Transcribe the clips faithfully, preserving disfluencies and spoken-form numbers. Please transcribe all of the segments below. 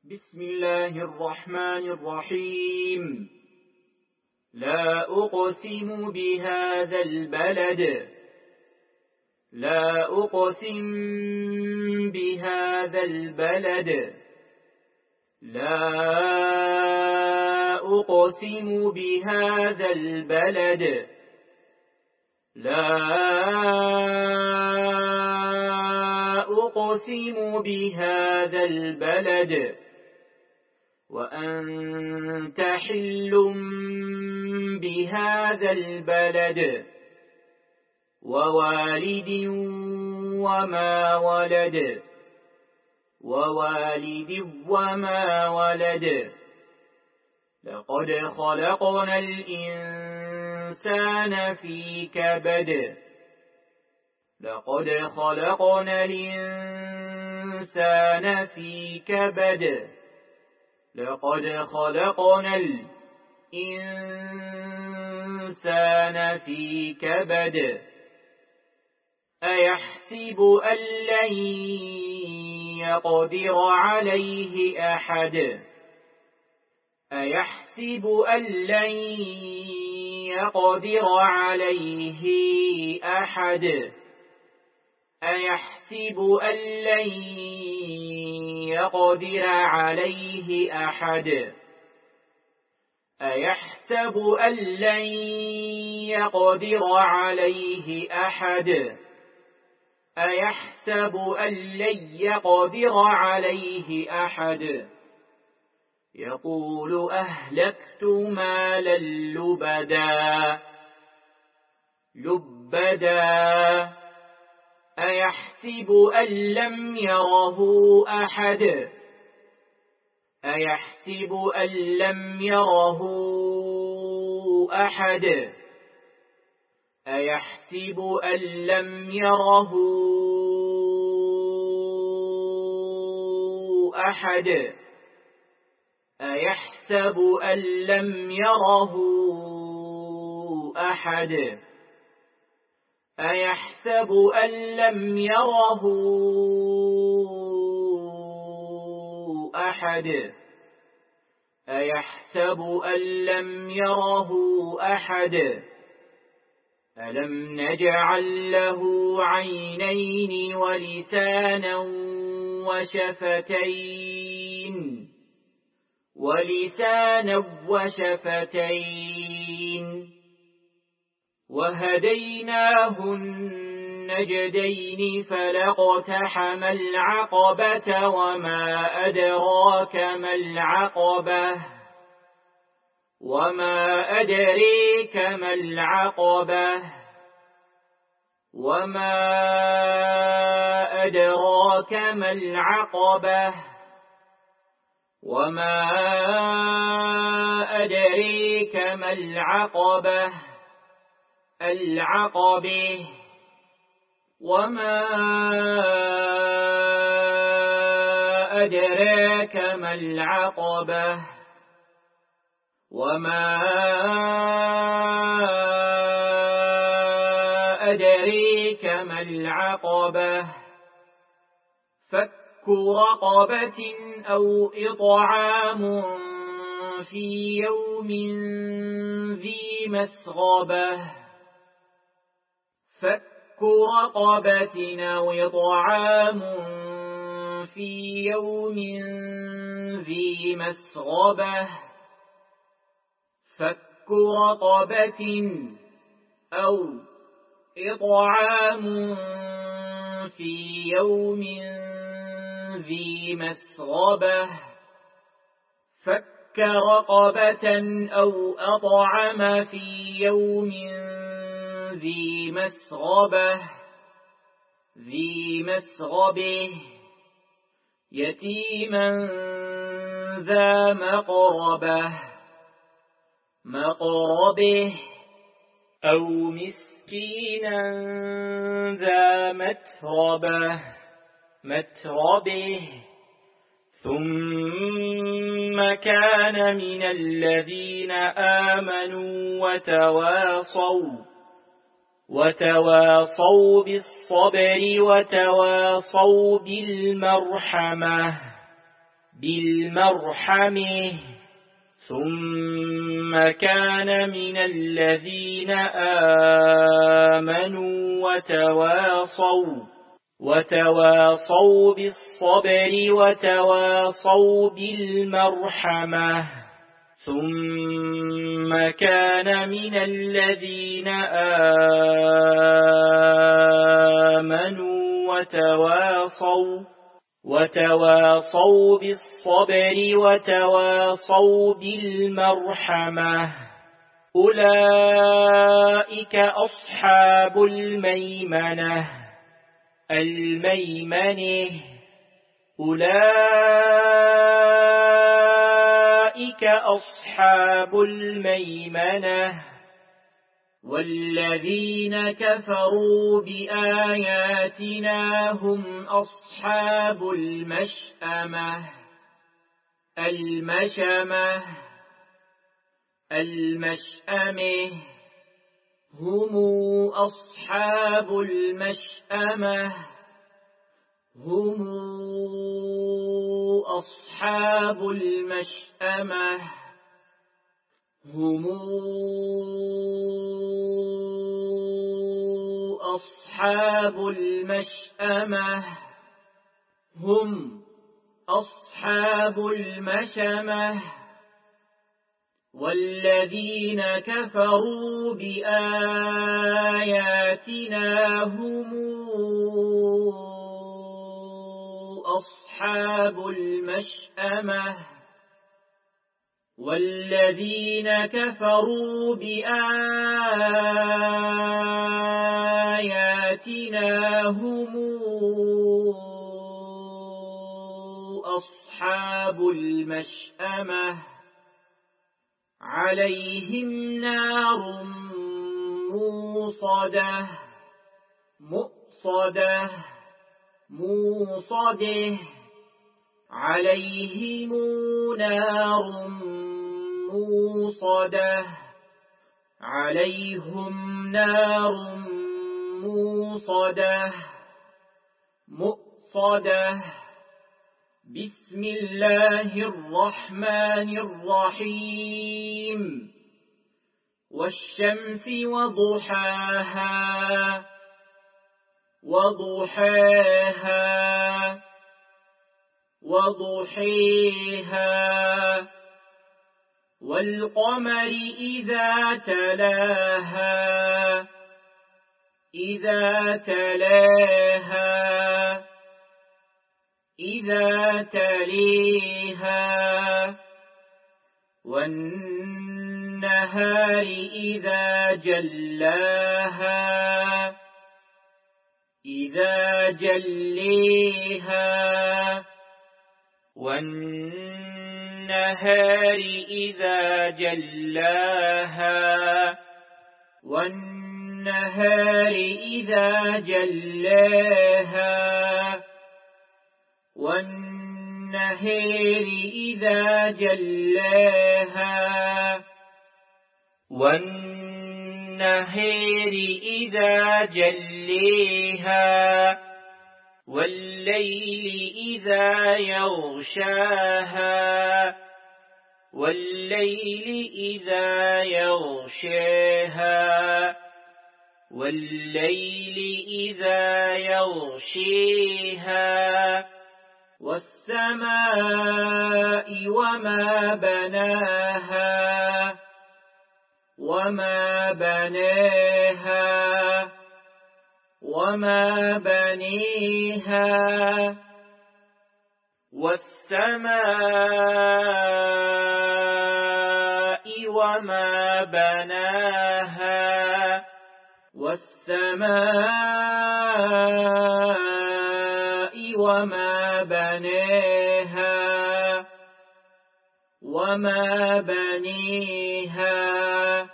بسم الله الرحمن الرحيم. لا أقسم بهذا البلد لا أقسم بهذا البلد لا أقسم بهذا البلد لا أقسم بهذا البلد وأنت حل بهذا البلد ووالد وما ولد ووالد وما ولد لقد خلقنا الإنسان في كبد لقد خلقنا الإنسان في كبد لقد خلقنا الإنسان في كبد أيحسب أن لن يقدر عليه أحد أيحسب أن لن يقدر عليه أحد أيحسب أن لن يقدر عليه أحد أيحسب أن لن يقدر عليه أحد أيحسب أن لن يقدر عليه أحد يقول أهلكت مالا لبدا لبدا أيحسب أن لم يره أحد أيحسب أن لم يره أحد أيحسب أن لم يره أحد أيحسب أن لم يره أحد أيحسب أن لم يره أحد أيحسب أن لم يره أحد ألم نجعل له عينين ولسانا وشفتين ولسانا وشفتين وهديناه النجدين فلاقتحم العقبة وما أدراك ما العقبة وما أدريك ما العقبة وما أدراك ما العقبة وما أدريك ما العقبة العقبة وما أدراك ما العقبة وما أدريك ما العقبة فك رقبة أو إطعام في يوم ذي مسغبة فك رقبة أو إطعام في يوم ذي مسغبة فك رقبة أو إطعام في يوم ذي مسغبة فك رقبة أو أطعم في يوم ذي مسغبة ذي مسغبة يتيما ذا مقربة مقربه أو مسكينا ذا متربة متربه ثم كان من الذين آمنوا وتواصوا وتواصوا بالصبر وتواصوا بالمرحمة بالمرحمه ثم كان من الذين آمنوا وتواصوا وتواصوا بالصبر وتواصوا بالمرحمة ثم كان من الذين آمنوا وتواصوا وتواصوا بالصبر وتواصوا بالمرحمة أولئك أصحاب الميمنة الميمنة أولئك أصحاب الميمنة والذين كفروا بآياتنا هم أصحاب المشأمة المشأمة المشأمة هم أصحاب المشأمة هم أصحاب المشأمة هم أصحاب المشأمة هم أصحاب المشأمة والذين كفروا بآياتنا هم أصحاب المشأمة والذين كفروا بآياتنا هم أصحاب المشأمة عليهم نار موصدة مؤصدة موصده عليهم نار موصدة عليهم نار موصدة مؤصدة بسم الله الرحمن الرحيم والشمس وضحاها وضحاها وضحيها والقمر إذا تلاها إذا تلاها إذا تليها والنهار إذا جلاها إذا جليها والنهار إذا جلاها والنهار إذا جلاها والنهار إذا جلاها والنهار إذا جليها والليل إذا يغشاها والليل إذا يغشاها والليل إذا يغشيها والسماء وما بناها وما بناها وما بنيها والسماء وما بناها والسماء وما بنيها وما بنيها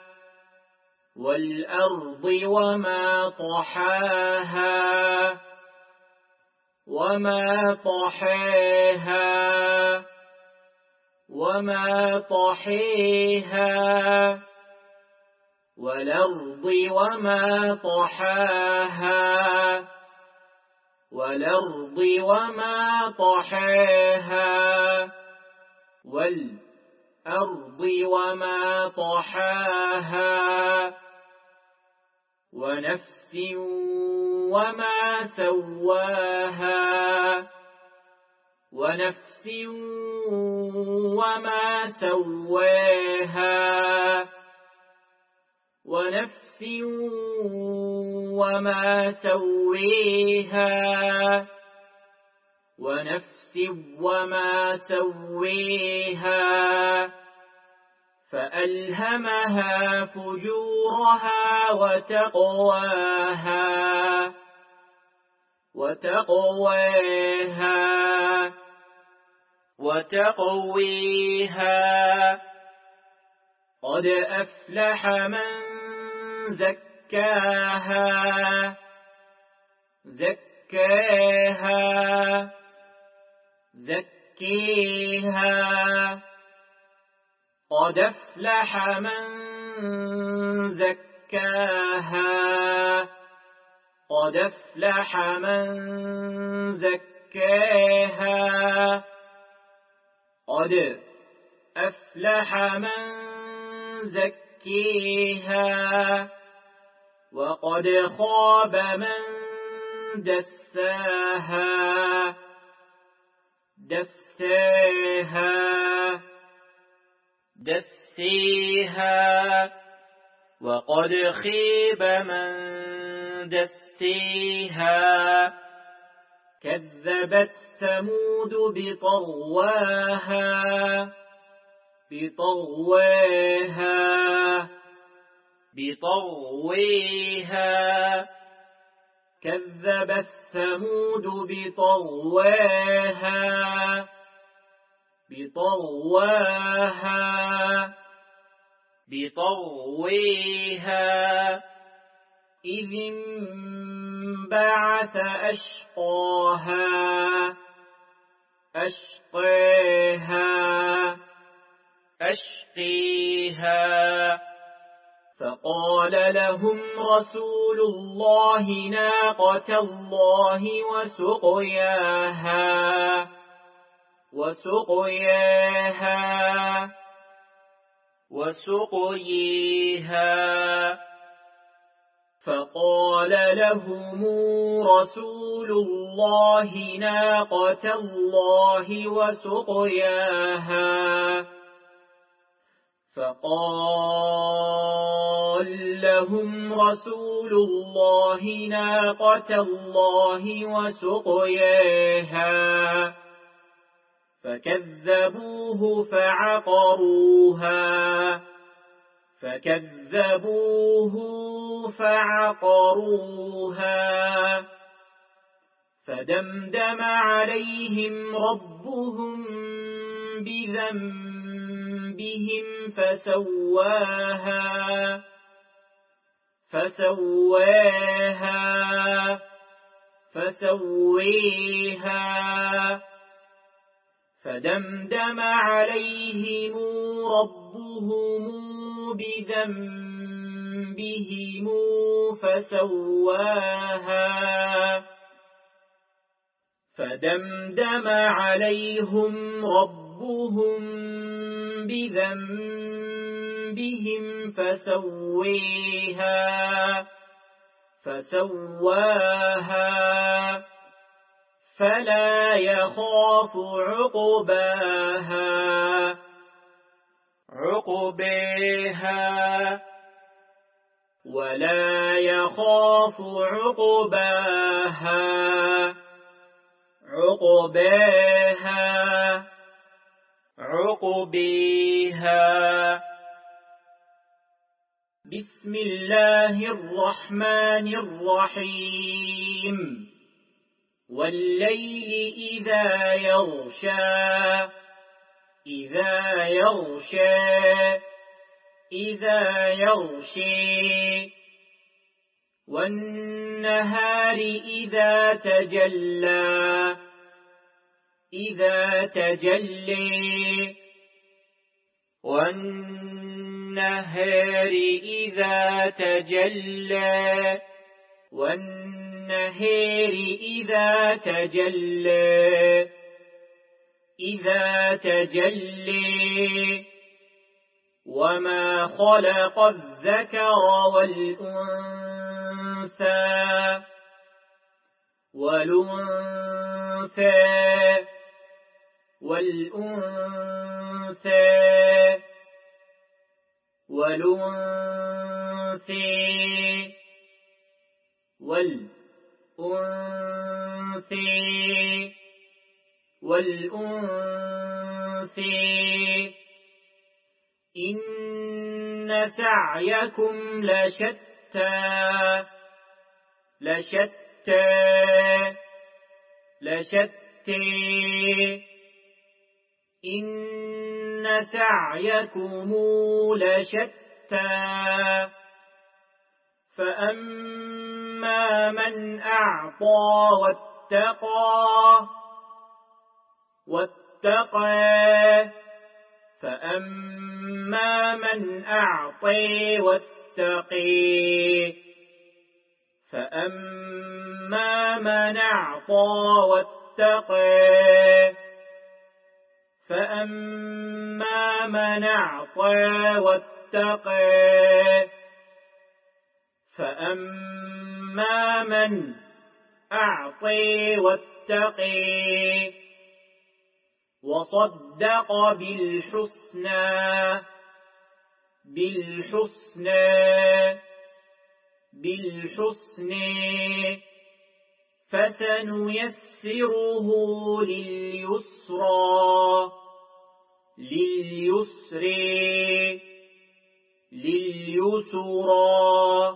والأرض وما طحاها وما طحاها وما طحيها والأرض وما طحاها والأرض وما طحاها والأرض وما طحاها ونفس وما سواها ونفس وما سواها ونفس وما سويها ونفس وما سويها فألهمها فجورها وتقواها وتقويها وتقويها قد أفلح من زكاها زكاها زكيها قد أفلح من زكاها قد أفلح من زكاها قد أفلح من زكيها وقد خاب من دساها دساها دسيها وقد خيب من دسيها كذبت ثمود بطغواها بطغواها بطغويها كذبت ثمود بطغواها بطغواها بطغويها إذ انبعث أشقاها أشقيها أشقيها فقال لهم رسول الله ناقة الله وسقياها وسقياها وسقيها فقال لهم رسول الله ناقة الله وسقياها فقال لهم رسول الله ناقة الله وسقياها فكذبوه فعقروها فكذبوه فعقروها فدمدم عليهم ربهم بذنبهم فسواها فسواها فسويها فدمدم عليهم ربهم بذنبهم فسواها فدمدم عليهم ربهم بذنبهم فسويها فسواها فلا يخاف عقباها عقباها ولا يخاف عقباها عقباها عقبيها بسم الله الرحمن الرحيم والليل إذا يغشى إذا يغشى إذا يغشي والنهار إذا تجلى إذا تجلي والنهار إذا تجلى والنهار إذا تجلى إذا تجلي وما خلق الذكر والأنثى والأنثى والأنثى والأنثى والأنثى والأنثى إن سعيكم لشتى لشتى لشتى إن سعيكم لشتى فأما من أعطى واتقى واتقى فأما من أعطي واتقي فأما من أعطى واتقى فأما من أعطى واتقى فأما من أعطي واتقي وصدق بالحسنى بالحسنى بالحسنى فسنيسره لليسرى لليسر لليسرى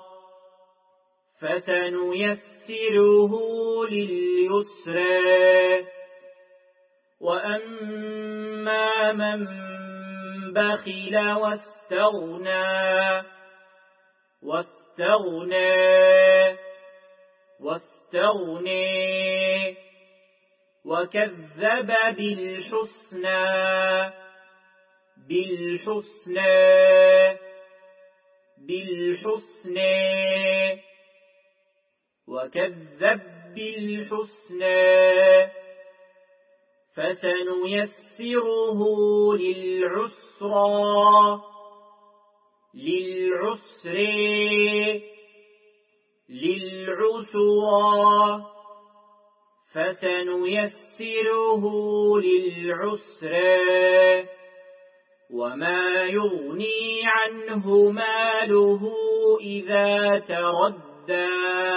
فسنيسره لليسرى وأما من بخل واستغنى واستغنى واستغنى وكذب بالحسنى بالحسنى بالحسنى وكذب بالحسنى فسنيسره للعسرى للعسر للعسرى فسنيسره للعسر وما يغني عنه ماله إذا تردى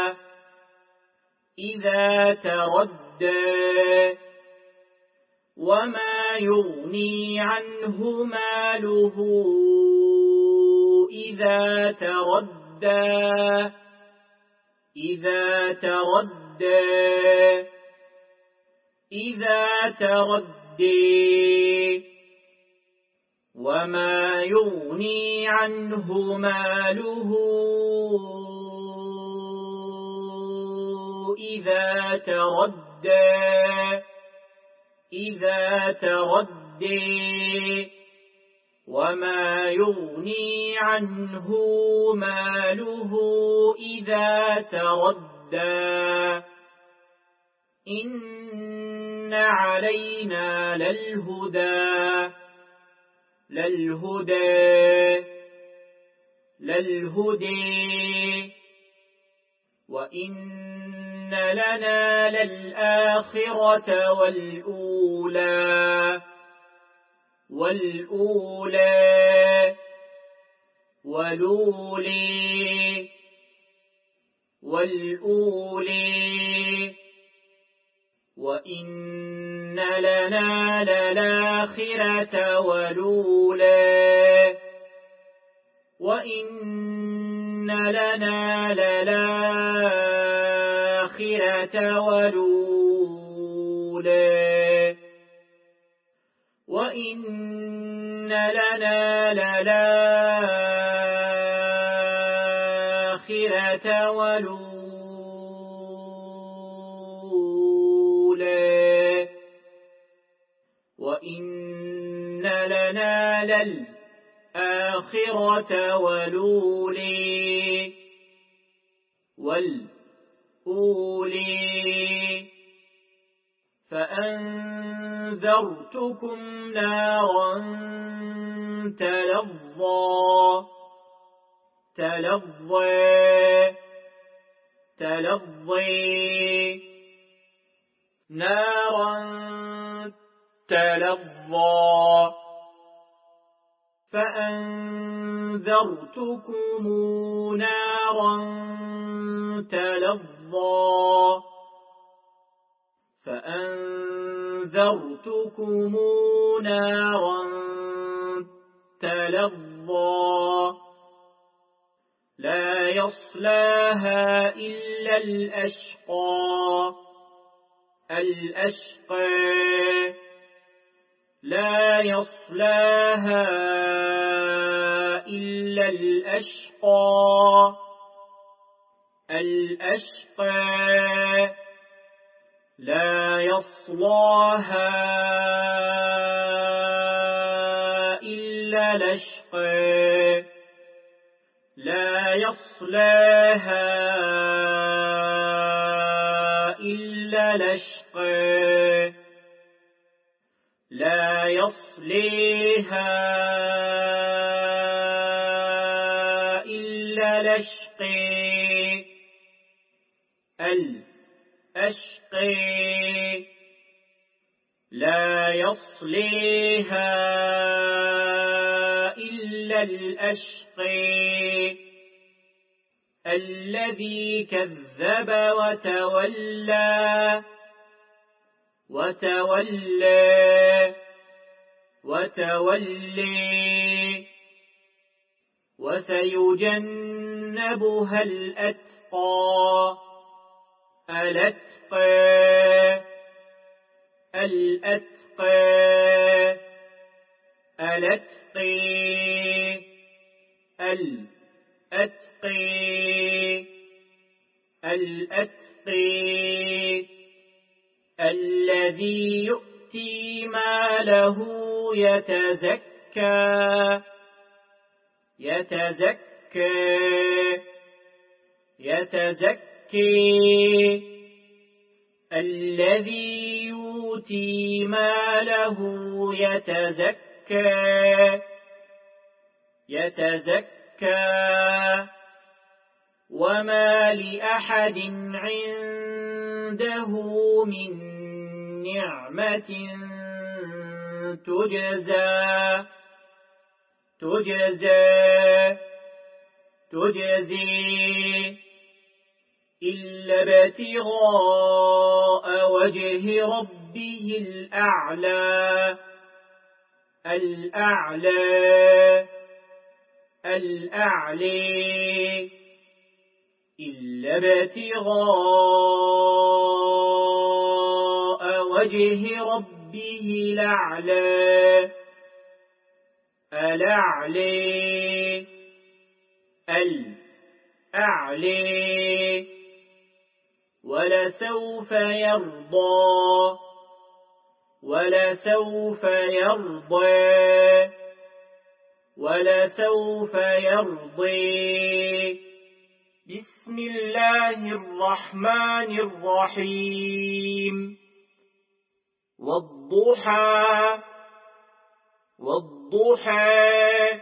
إذا تردى وما يغني عنه ماله إذا تردى إذا تردى إذا تردى وما يغني عنه ماله إذا تردى إذا تردى وما يغني عنه ماله إذا تردى إن علينا للهدى للهدى للهدى وإن لنا للآخرة والأولى والأولى والأولى والأولى وإن لنا للآخرة والأولى وإن لنا للآخرة والأولى وإن لنا للآخرة والأولى وإن لنا للآخرة والأولى والأولى فأنت فأنذرتكم نارا تلظى تلظى تلظي نارا تلظى فأنذرتكم نارا تلظى فأنذرتكم نارا تلظى لا يصلاها إلا الأشقى الأشقى لا يصلاها إلا الأشقى الأشقى لا يصلاها إلا الأشقى لا يصلاها إلا الأشقى لا يصليها إلا الأشقى الأشقى لا يصليها إلا الأشقى الذي كذب وتولى وتولى وتولي وسيجنبها الأتقى الأتقى الأتقى الأتقي الأتقي الأتقي الذي يؤتي ماله يتزكى يتزكى يتزكي الذي يؤتي ماله يتزكى يتزكى وما لأحد عنده من نعمة تجزى تجزى تجزي إلا ابتغاء وجه ربه الأعلى الأعلى الأعلى إلا ابتغاء وجه ربه الأعلى الأعلى الأعلى ولسوف يرضى ولسوف يرضى ولسوف يرضي بسم الله الرحمن الرحيم والضحى والضحى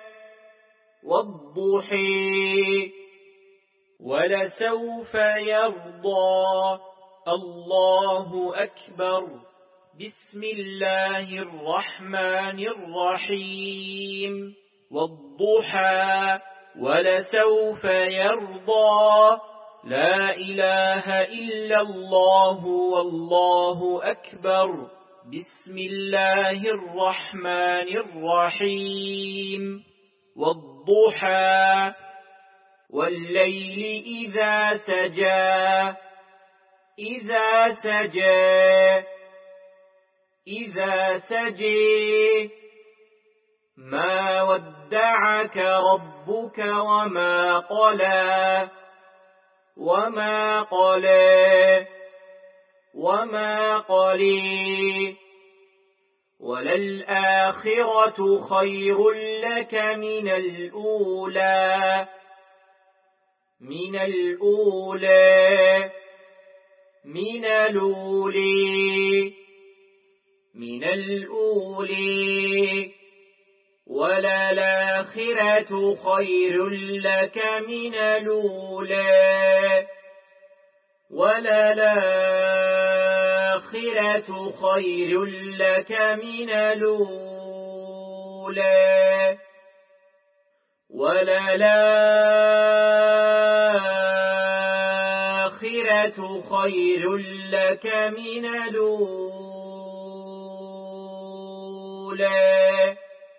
والضحى ولسوف يرضى الله أكبر بسم الله الرحمن الرحيم والضحى ولسوف يرضى لا إله إلا الله والله أكبر بسم الله الرحمن الرحيم والضحى والليل إذا سجى إذا سجى إذا سجى ما ودعك ربك وما قلى وما قلى وما قلي وللآخرة خير لك من الأولى من الأولى من الأولى من الأولي وللآخرة خير لك من الأولى وللآخرة خير لك من الأولى وللآخرة خير لك من الأولى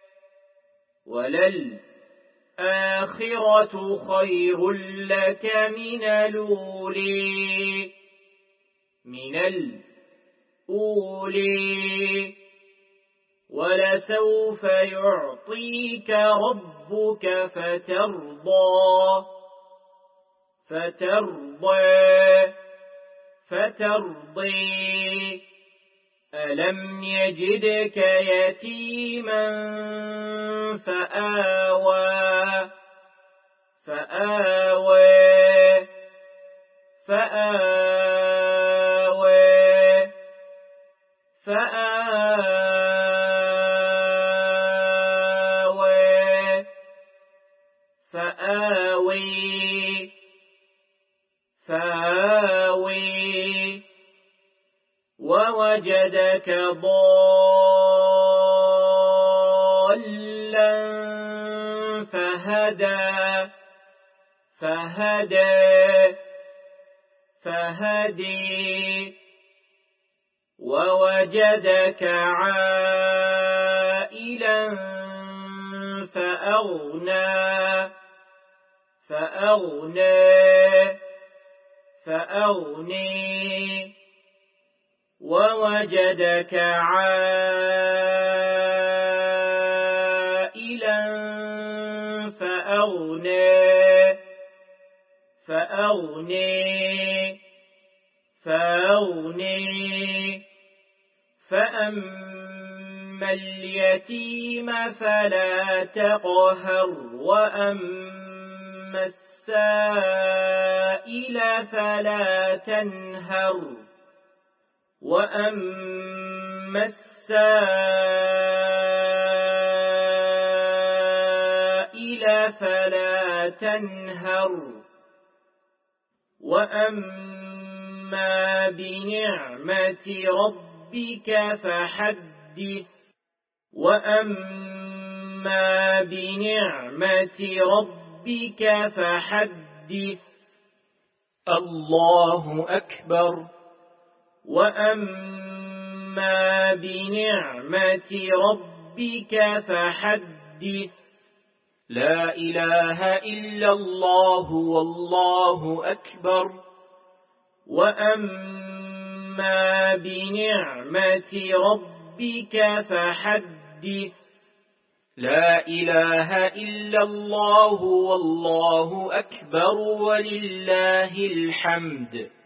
وللآخرة خير لك من الأولي من الأولي ولسوف يعطيك ربك فترضى فترضى فترضي ألم يجدك يتيما فآوى فآوى فآوى فآوى فآوي فآوي ووجدك ضالا فهدى فهدى فهدي ووجدك عائلا فأغنى فأغنى فأغني ووجدك عائلا فأغنى فأغني فأغني فأما اليتيم فلا تقهر وأما السائل فلا تنهر وأما السائل فلا تنهر وأما بنعمة ربك فحدث وأما بنعمة ربك فحدث الله أكبر وأما بنعمة ربك فحدث لا إله إلا الله والله أكبر وأما بنعمة ربك فحدث لا إله إلا الله والله أكبر ولله الحمد.